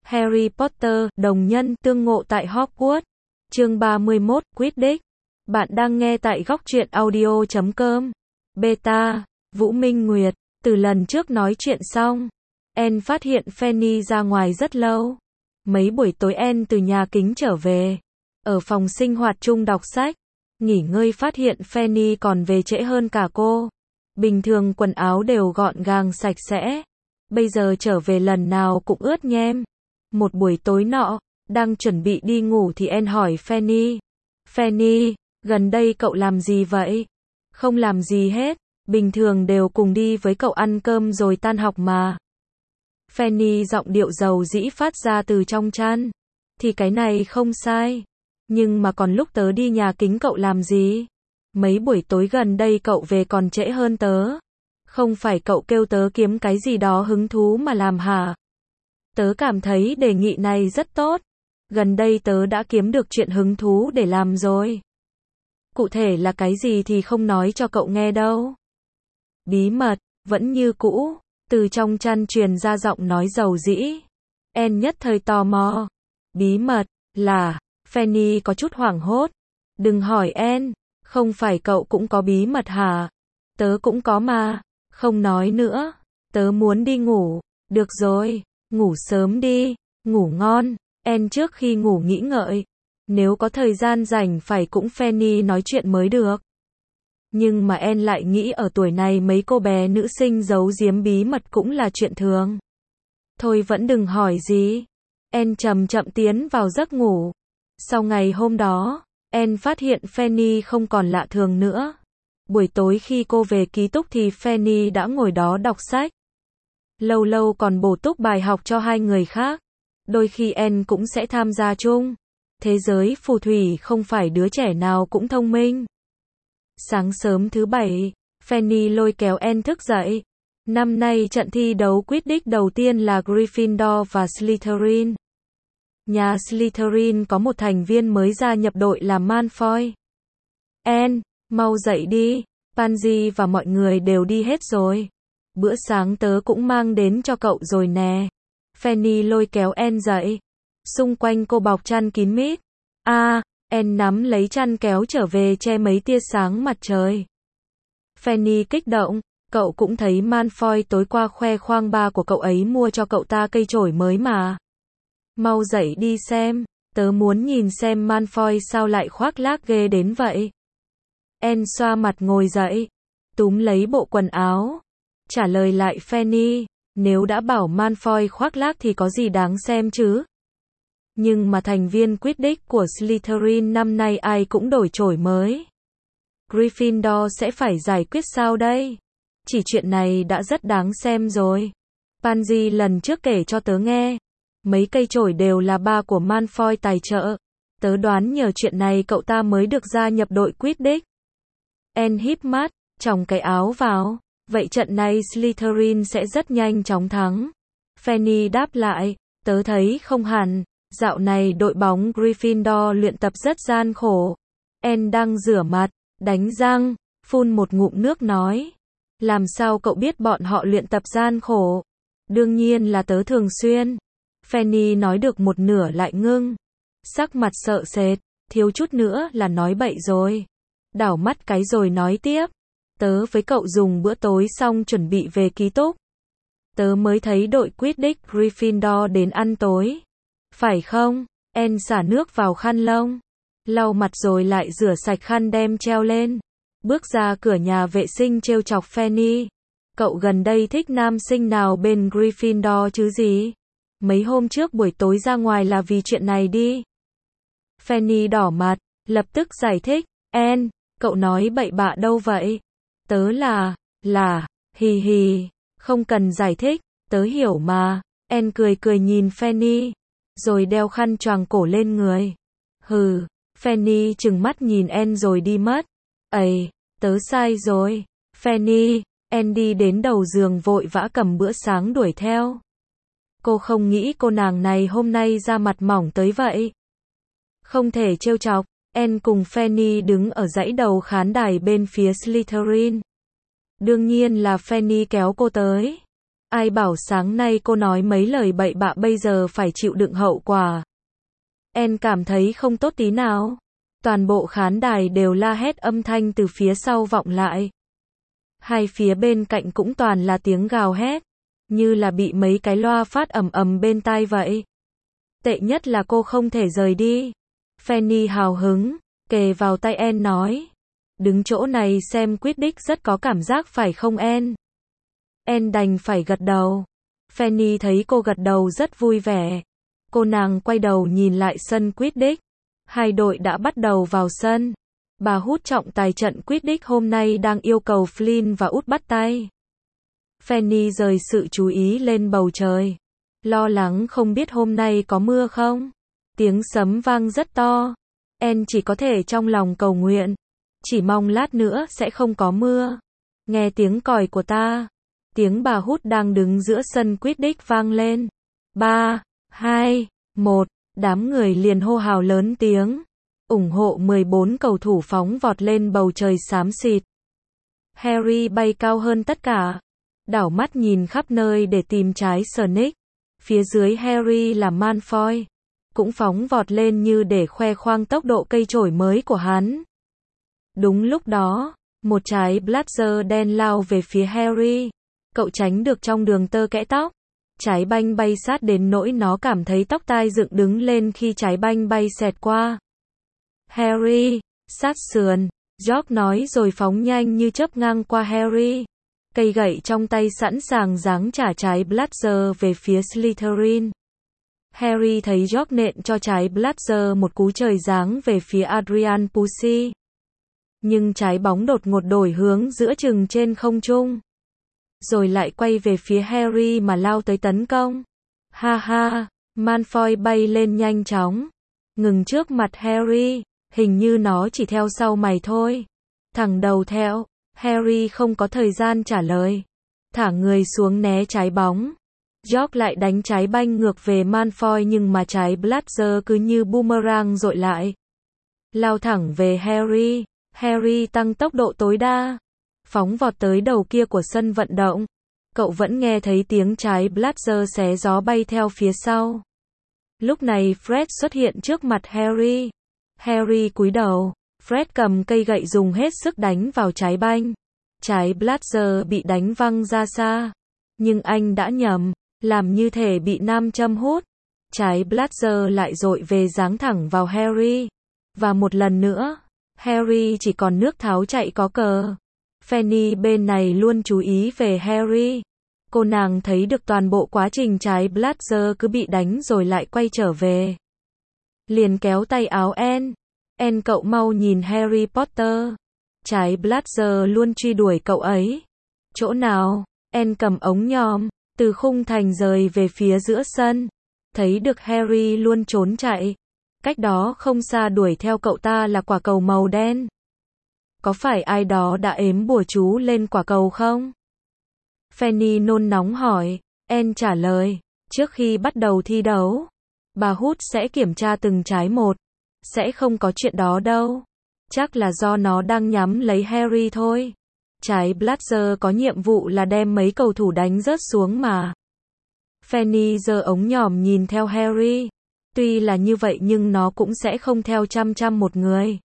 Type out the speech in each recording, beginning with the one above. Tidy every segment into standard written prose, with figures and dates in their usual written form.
Harry Potter, đồng nhân, tương ngộ tại Hogwarts. Chương 31, Quidditch. Bạn đang nghe tại góc truyện audio.com. Beta, Vũ Minh Nguyệt. Từ lần trước nói chuyện xong, Anne phát hiện Fanny ra ngoài rất lâu. Mấy buổi tối Anne từ nhà kính trở về. Ở phòng sinh hoạt chung đọc sách. Nghỉ ngơi phát hiện Fanny còn về trễ hơn cả cô. Bình thường quần áo đều gọn gàng sạch sẽ. Bây giờ trở về lần nào cũng ướt nhem. Một buổi tối nọ, đang chuẩn bị đi ngủ thì Anne hỏi Fanny. Fanny, gần đây cậu làm gì vậy? Không làm gì hết, bình thường đều cùng đi với cậu ăn cơm rồi tan học mà. Fanny giọng điệu dầu dĩ phát ra từ trong chăn. Thì cái này không sai. Nhưng mà còn lúc tớ đi nhà kính cậu làm gì? Mấy buổi tối gần đây cậu về còn trễ hơn tớ. Không phải cậu kêu tớ kiếm cái gì đó hứng thú mà làm hả? Tớ cảm thấy đề nghị này rất tốt. Gần đây tớ đã kiếm được chuyện hứng thú để làm rồi. Cụ thể là cái gì thì không nói cho cậu nghe đâu. Bí mật, vẫn như cũ. Từ trong chăn truyền ra giọng nói dầu dĩ. Anne nhất thời tò mò. Bí mật, là... Fanny có chút hoảng hốt. Đừng hỏi Anne, không phải cậu cũng có bí mật hả? Tớ cũng có mà. Không nói nữa. Tớ muốn đi ngủ. Được rồi, ngủ sớm đi, ngủ ngon. Anne trước khi ngủ nghĩ ngợi. Nếu có thời gian rảnh phải cũng Fanny nói chuyện mới được. Nhưng mà Anne lại nghĩ ở tuổi này mấy cô bé nữ sinh giấu giếm bí mật cũng là chuyện thường. Thôi vẫn đừng hỏi gì. Anne chậm chậm tiến vào giấc ngủ. Sau ngày hôm đó, Anne phát hiện Fanny không còn lạ thường nữa. Buổi tối khi cô về ký túc thì Fanny đã ngồi đó đọc sách. Lâu lâu còn bổ túc bài học cho hai người khác. Đôi khi Anne cũng sẽ tham gia chung. Thế giới phù thủy không phải đứa trẻ nào cũng thông minh. Sáng sớm thứ bảy, Fanny lôi kéo Anne thức dậy. Năm nay trận thi đấu Quidditch đầu tiên là Gryffindor và Slytherin. Nhà Slytherin có một thành viên mới gia nhập đội là Malfoy. Anne, mau dậy đi, Pansy và mọi người đều đi hết rồi. Bữa sáng tớ cũng mang đến cho cậu rồi nè. Fanny lôi kéo Anne dậy. Xung quanh cô bọc chăn kín mít. Anne nắm lấy chăn kéo trở về che mấy tia sáng mặt trời. Fanny kích động, cậu cũng thấy Malfoy tối qua khoe khoang ba của cậu ấy mua cho cậu ta cây chổi mới mà. Mau dậy đi xem, tớ muốn nhìn xem Malfoy sao lại khoác lác ghê đến vậy. Anne xoa mặt ngồi dậy, túm lấy bộ quần áo, trả lời lại Fanny, nếu đã bảo Malfoy khoác lác thì có gì đáng xem chứ. Nhưng mà thành viên Quidditch của Slytherin năm nay ai cũng đổi chổi mới. Gryffindor sẽ phải giải quyết sao đây? Chỉ chuyện này đã rất đáng xem rồi. Pansy lần trước kể cho tớ nghe. Mấy cây chổi đều là ba của Malfoy tài trợ. Tớ đoán nhờ chuyện này cậu ta mới được gia nhập đội Quidditch. Anne híp mắt, chòng cái áo vào. Vậy trận này Slytherin sẽ rất nhanh chóng thắng. Fanny đáp lại, tớ thấy không hẳn. Dạo này đội bóng Gryffindor luyện tập rất gian khổ. Anne đang rửa mặt, đánh răng, phun một ngụm nước nói. Làm sao cậu biết bọn họ luyện tập gian khổ? Đương nhiên là tớ thường xuyên. Fanny nói được một nửa lại ngưng. Sắc mặt sợ sệt, thiếu chút nữa là nói bậy rồi. Đảo mắt cái rồi nói tiếp. Tớ với cậu dùng bữa tối xong chuẩn bị về ký túc. Tớ mới thấy đội Quidditch Gryffindor đến ăn tối. Phải không? Anne xả nước vào khăn lông. Lau mặt rồi lại rửa sạch khăn đem treo lên. Bước ra cửa nhà vệ sinh trêu chọc Fanny. Cậu gần đây thích nam sinh nào bên Gryffindor chứ gì? Mấy hôm trước buổi tối ra ngoài là vì chuyện này đi. Fanny đỏ mặt, lập tức giải thích. Anne, cậu nói bậy bạ đâu vậy? Tớ là, hì hì, không cần giải thích, tớ hiểu mà. Anne cười cười nhìn Fanny, rồi đeo khăn choàng cổ lên người. Hừ, Fanny trừng mắt nhìn Anne rồi đi mất. Ây, tớ sai rồi. Fanny, Anne đi đến đầu giường vội vã cầm bữa sáng đuổi theo. Cô không nghĩ cô nàng này hôm nay ra mặt mỏng tới vậy. Không thể trêu chọc. Anne cùng Fanny đứng ở dãy đầu khán đài bên phía Slytherin. Đương nhiên là Fanny kéo cô tới. Ai bảo sáng nay cô nói mấy lời bậy bạ bây giờ phải chịu đựng hậu quả. En cảm thấy không tốt tí nào. Toàn bộ khán đài đều la hét, âm thanh từ phía sau vọng lại. Hai phía bên cạnh cũng toàn là tiếng gào hét, như là bị mấy cái loa phát ầm ầm bên tai vậy. Tệ nhất là cô không thể rời đi. Fanny hào hứng, kề vào tay En nói. Đứng chỗ này xem quyết đích rất có cảm giác phải không En? En đành phải gật đầu. Fanny thấy cô gật đầu rất vui vẻ. Cô nàng quay đầu nhìn lại sân Quidditch. Hai đội đã bắt đầu vào sân. Bà Hút trọng tài trận Quidditch hôm nay đang yêu cầu Flynn và Út bắt tay. Fanny rời sự chú ý lên bầu trời. Lo lắng không biết hôm nay có mưa không. Tiếng sấm vang rất to. En chỉ có thể trong lòng cầu nguyện. Chỉ mong lát nữa sẽ không có mưa. Nghe tiếng còi của ta. Tiếng bà Hút đang đứng giữa sân Quidditch vang lên. 3, 2, 1. Đám người liền hô hào lớn tiếng. Ủng hộ 14 cầu thủ phóng vọt lên bầu trời xám xịt. Harry bay cao hơn tất cả. Đảo mắt nhìn khắp nơi để tìm trái Snape. Phía dưới Harry là Malfoy. Cũng phóng vọt lên như để khoe khoang tốc độ cây chổi mới của hắn. Đúng lúc đó, một trái Blazer đen lao về phía Harry. Cậu tránh được trong đường tơ kẽ tóc. Trái banh bay sát đến nỗi nó cảm thấy tóc tai dựng đứng lên khi trái banh bay xẹt qua. Harry, sát sườn, George nói rồi phóng nhanh như chớp ngang qua Harry. Cây gậy trong tay sẵn sàng giáng trả trái Blazer về phía Slytherin. Harry thấy George nện cho trái Blazer một cú trời giáng về phía Adrian Pussy. Nhưng trái bóng đột ngột đổi hướng giữa chừng trên không trung. Rồi lại quay về phía Harry mà lao tới tấn công. Ha ha, Malfoy bay lên nhanh chóng. Ngừng trước mặt Harry, hình như nó chỉ theo sau mày thôi. Thẳng đầu theo, Harry không có thời gian trả lời. Thả người xuống né trái bóng. George lại đánh trái banh ngược về Malfoy nhưng mà trái Blazer cứ như boomerang dội lại. Lao thẳng về Harry. Harry tăng tốc độ tối đa. Phóng vọt tới đầu kia của sân vận động. Cậu vẫn nghe thấy tiếng trái Blazer xé gió bay theo phía sau. Lúc này Fred xuất hiện trước mặt Harry. Harry cúi đầu. Fred cầm cây gậy dùng hết sức đánh vào trái banh. Trái Blazer bị đánh văng ra xa. Nhưng anh đã nhầm, làm như thể bị nam châm hút. Trái Blazer lại dội về giáng thẳng vào Harry. Và một lần nữa, Harry chỉ còn nước tháo chạy có cờ. Fanny bên này luôn chú ý về Harry. Cô nàng thấy được toàn bộ quá trình trái Blazer cứ bị đánh rồi lại quay trở về. Liền kéo tay áo En cậu mau nhìn Harry Potter. Trái Blazer luôn truy đuổi cậu ấy. Chỗ nào? En cầm ống nhòm, từ khung thành rời về phía giữa sân. Thấy được Harry luôn trốn chạy. Cách đó không xa đuổi theo cậu ta là quả cầu màu đen. Có phải ai đó đã ếm bùa chú lên quả cầu không? Fanny nôn nóng hỏi. En trả lời. Trước khi bắt đầu thi đấu, bà Hút sẽ kiểm tra từng trái một. Sẽ không có chuyện đó đâu. Chắc là do nó đang nhắm lấy Harry thôi. Trái Blazer có nhiệm vụ là đem mấy cầu thủ đánh rớt xuống mà. Fanny giơ ống nhòm nhìn theo Harry. Tuy là như vậy nhưng nó cũng sẽ không theo chăm một người.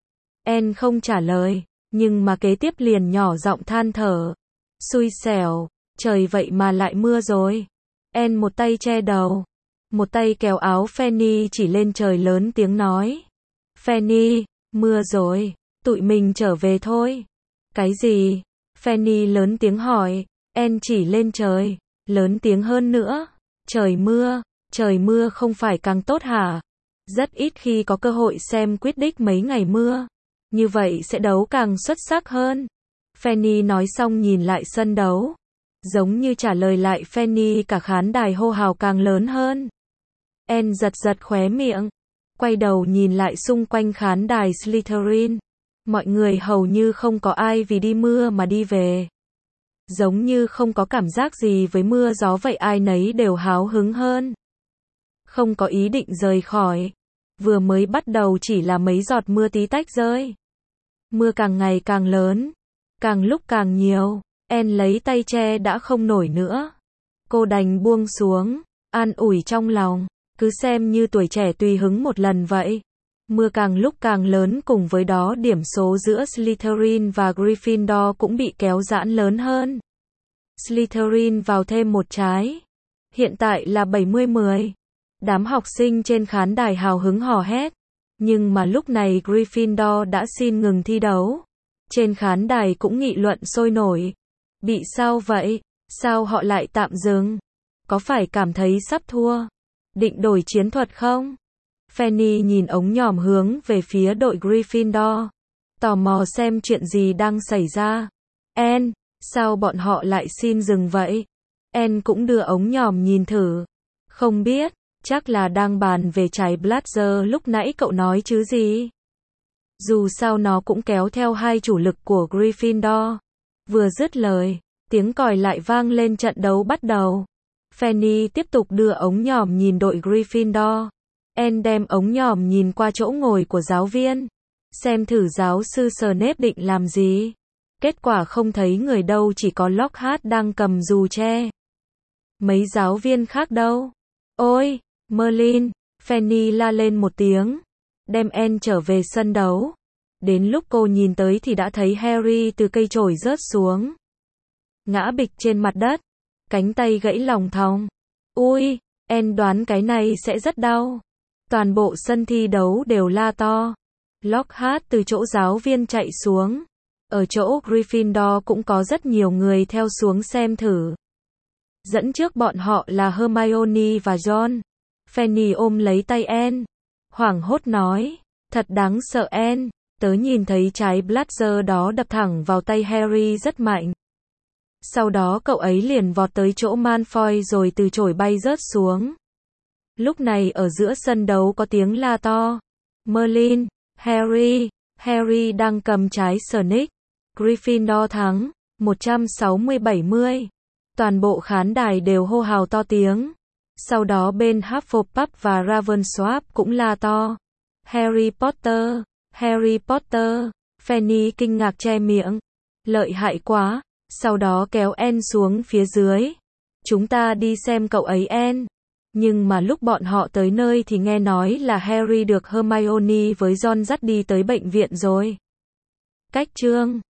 En không trả lời, nhưng mà kế tiếp liền nhỏ giọng than thở. Xui xẻo, trời vậy mà lại mưa rồi. En một tay che đầu, một tay kéo áo Fanny chỉ lên trời lớn tiếng nói. Fanny, mưa rồi, tụi mình trở về thôi. Cái gì? Fanny lớn tiếng hỏi. En chỉ lên trời, lớn tiếng hơn nữa. Trời mưa không phải càng tốt hả? Rất ít khi có cơ hội xem Quidditch mấy ngày mưa. Như vậy sẽ đấu càng xuất sắc hơn. Fanny nói xong nhìn lại sân đấu. Giống như trả lời lại Fanny cả khán đài hô hào càng lớn hơn. En giật khóe miệng. Quay đầu nhìn lại xung quanh khán đài Slytherin. Mọi người hầu như không có ai vì đi mưa mà đi về. Giống như không có cảm giác gì với mưa gió vậy, ai nấy đều háo hứng hơn. Không có ý định rời khỏi. Vừa mới bắt đầu chỉ là mấy giọt mưa tí tách rơi. Mưa càng ngày càng lớn. Càng lúc càng nhiều. En lấy tay che đã không nổi nữa. Cô đành buông xuống, an ủi trong lòng, cứ xem như tuổi trẻ tùy hứng một lần vậy. Mưa càng lúc càng lớn, cùng với đó điểm số giữa Slytherin và Gryffindor cũng bị kéo giãn lớn hơn. Slytherin vào thêm một trái. Hiện tại là 70-10. Đám học sinh trên khán đài hào hứng hò hét. Nhưng mà lúc này Gryffindor đã xin ngừng thi đấu. Trên khán đài cũng nghị luận sôi nổi. Bị sao vậy? Sao họ lại tạm dừng? Có phải cảm thấy sắp thua? Định đổi chiến thuật không? Fanny nhìn ống nhòm hướng về phía đội Gryffindor. Tò mò xem chuyện gì đang xảy ra. Anne, sao bọn họ lại xin dừng vậy? Anne cũng đưa ống nhòm nhìn thử. Không biết, chắc là đang bàn về trái Blazer lúc nãy cậu nói chứ gì. Dù sao nó cũng kéo theo hai chủ lực của Gryffindor. Vừa dứt lời, tiếng còi lại vang lên, trận đấu bắt đầu. Fanny tiếp tục đưa ống nhòm nhìn đội Gryffindor. Anne đem ống nhòm nhìn qua chỗ ngồi của giáo viên. Xem thử giáo sư Snape định làm gì. Kết quả không thấy người đâu, chỉ có Lockhart đang cầm dù tre. Mấy giáo viên khác đâu? Ôi, Merlin, Fanny la lên một tiếng. Đem Anne trở về sân đấu. Đến lúc cô nhìn tới thì đã thấy Harry từ cây chổi rớt xuống. Ngã bịch trên mặt đất. Cánh tay gãy lòng thòng. Ui, Anne đoán cái này sẽ rất đau. Toàn bộ sân thi đấu đều la to. Lockhart từ chỗ giáo viên chạy xuống. Ở chỗ Gryffindor cũng có rất nhiều người theo xuống xem thử. Dẫn trước bọn họ là Hermione và Ron. Fanny ôm lấy tay Anne. Hoảng hốt nói. Thật đáng sợ Anne. Tớ nhìn thấy trái Blazer đó đập thẳng vào tay Harry rất mạnh. Sau đó cậu ấy liền vọt tới chỗ Malfoy rồi từ chổi bay rớt xuống. Lúc này ở giữa sân đấu có tiếng la to. Merlin, Harry đang cầm trái Snape. Gryffindor thắng, 160-70. Toàn bộ khán đài đều hô hào to tiếng. Sau đó bên Hufflepuff và Ravensworth cũng la to. Harry Potter, Fanny kinh ngạc che miệng. Lợi hại quá, sau đó kéo Anne xuống phía dưới. Chúng ta đi xem cậu ấy Anne. Nhưng mà lúc bọn họ tới nơi thì nghe nói là Harry được Hermione với Ron dắt đi tới bệnh viện rồi. Cách chương